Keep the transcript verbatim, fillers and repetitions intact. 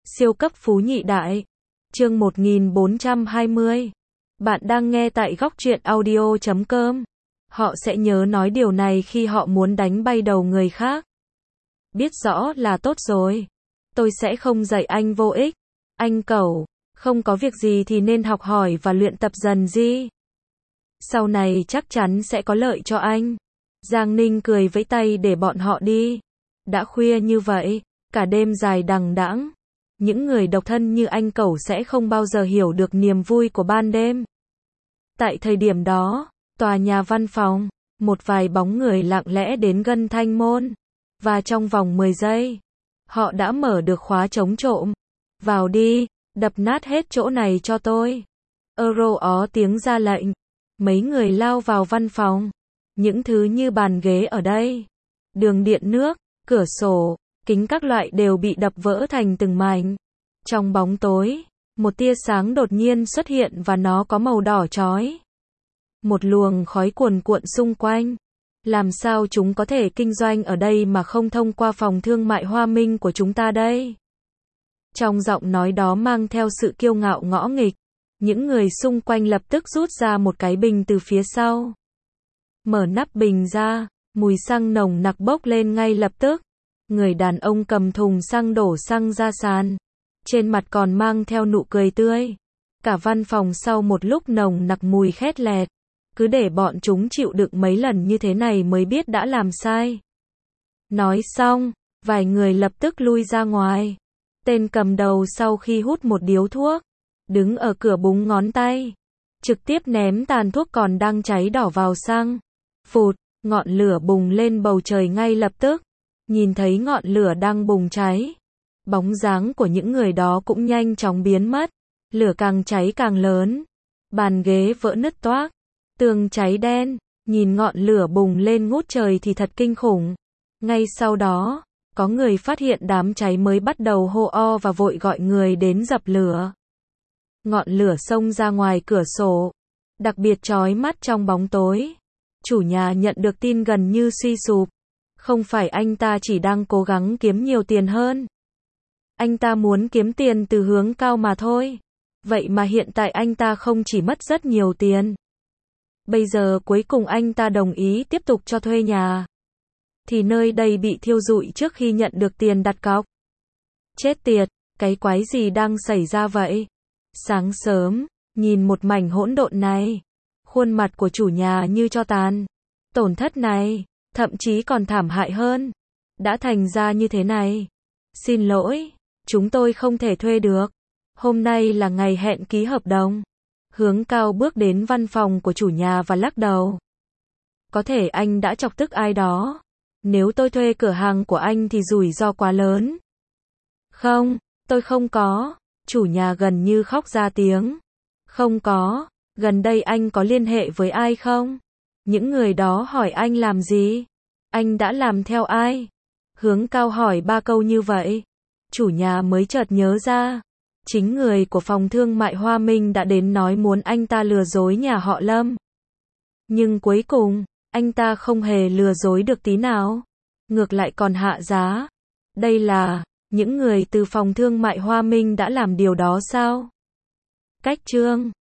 Siêu cấp phú nhị đại. Chương một nghìn bốn trăm hai mươi. Bạn đang nghe tại góc truyện audio chấm com. Họ sẽ nhớ nói điều này khi họ muốn đánh bay đầu người khác. Biết rõ là tốt rồi. Tôi sẽ không dạy anh vô ích. Anh cẩu, không có việc gì thì nên học hỏi và luyện tập dần đi. Sau này chắc chắn sẽ có lợi cho anh. Giang Ninh cười vẫy tay để bọn họ đi. Đã khuya như vậy, cả đêm dài đằng đẵng. Những người độc thân như anh cẩu sẽ không bao giờ hiểu được niềm vui của ban đêm. Tại thời điểm đó, tòa nhà văn phòng, một vài bóng người lặng lẽ đến gần thanh môn. Và trong vòng mười giây, họ đã mở được khóa chống trộm. Vào đi, đập nát hết chỗ này cho tôi. Euro ó tiếng ra lệnh. Mấy người lao vào văn phòng. Những thứ như bàn ghế ở đây, đường điện nước, cửa sổ, kính các loại đều bị đập vỡ thành từng mảnh. Trong bóng tối, một tia sáng đột nhiên xuất hiện và nó có màu đỏ chói. Một luồng khói cuồn cuộn xung quanh. Làm sao chúng có thể kinh doanh ở đây mà không thông qua phòng thương mại Hoa Minh của chúng ta đây? Trong giọng nói đó mang theo sự kiêu ngạo ngõ nghịch. Những người xung quanh lập tức rút ra một cái bình từ phía sau. Mở nắp bình ra, mùi xăng nồng nặc bốc lên ngay lập tức. Người đàn ông cầm thùng xăng đổ xăng ra sàn. Trên mặt còn mang theo nụ cười tươi. Cả văn phòng sau một lúc nồng nặc mùi khét lẹt. Cứ để bọn chúng chịu đựng mấy lần như thế này mới biết đã làm sai. Nói xong, vài người lập tức lui ra ngoài. Tên cầm đầu sau khi hút một điếu thuốc, đứng ở cửa búng ngón tay. Trực tiếp ném tàn thuốc còn đang cháy đỏ vào xăng. Phụt, ngọn lửa bùng lên bầu trời ngay lập tức. Nhìn thấy ngọn lửa đang bùng cháy. Bóng dáng của những người đó cũng nhanh chóng biến mất. Lửa càng cháy càng lớn. Bàn ghế vỡ nứt toác. Tường cháy đen. Nhìn ngọn lửa bùng lên ngút trời thì thật kinh khủng. Ngay sau đó, có người phát hiện đám cháy mới bắt đầu hô o và vội gọi người đến dập lửa. Ngọn lửa xông ra ngoài cửa sổ. Đặc biệt chói mắt trong bóng tối. Chủ nhà nhận được tin gần như suy sụp. Không phải anh ta chỉ đang cố gắng kiếm nhiều tiền hơn. Anh ta muốn kiếm tiền từ hướng cao mà thôi. Vậy mà hiện tại anh ta không chỉ mất rất nhiều tiền. Bây giờ cuối cùng anh ta đồng ý tiếp tục cho thuê nhà. Thì nơi đây bị thiêu rụi trước khi nhận được tiền đặt cọc. Chết tiệt, cái quái gì đang xảy ra vậy? Sáng sớm, nhìn một mảnh hỗn độn này. Khuôn mặt của chủ nhà như tro tàn. Tổn thất này, thậm chí còn thảm hại hơn. Đã thành ra như thế này. Xin lỗi, chúng tôi không thể thuê được. Hôm nay là ngày hẹn ký hợp đồng. Hướng Cao bước đến văn phòng của chủ nhà và lắc đầu. Có thể anh đã chọc tức ai đó. Nếu tôi thuê cửa hàng của anh thì rủi ro quá lớn. Không, tôi không có. Chủ nhà gần như khóc ra tiếng. Không có, gần đây anh có liên hệ với ai không? Những người đó hỏi anh làm gì? Anh đã làm theo ai? Hướng Cao hỏi ba câu như vậy. Chủ nhà mới chợt nhớ ra. Chính người của phòng thương mại Hoa Minh đã đến nói muốn anh ta lừa dối nhà họ Lâm. Nhưng cuối cùng, anh ta không hề lừa dối được tí nào. Ngược lại còn hạ giá. Đây là, những người từ phòng thương mại Hoa Minh đã làm điều đó sao? Cách chương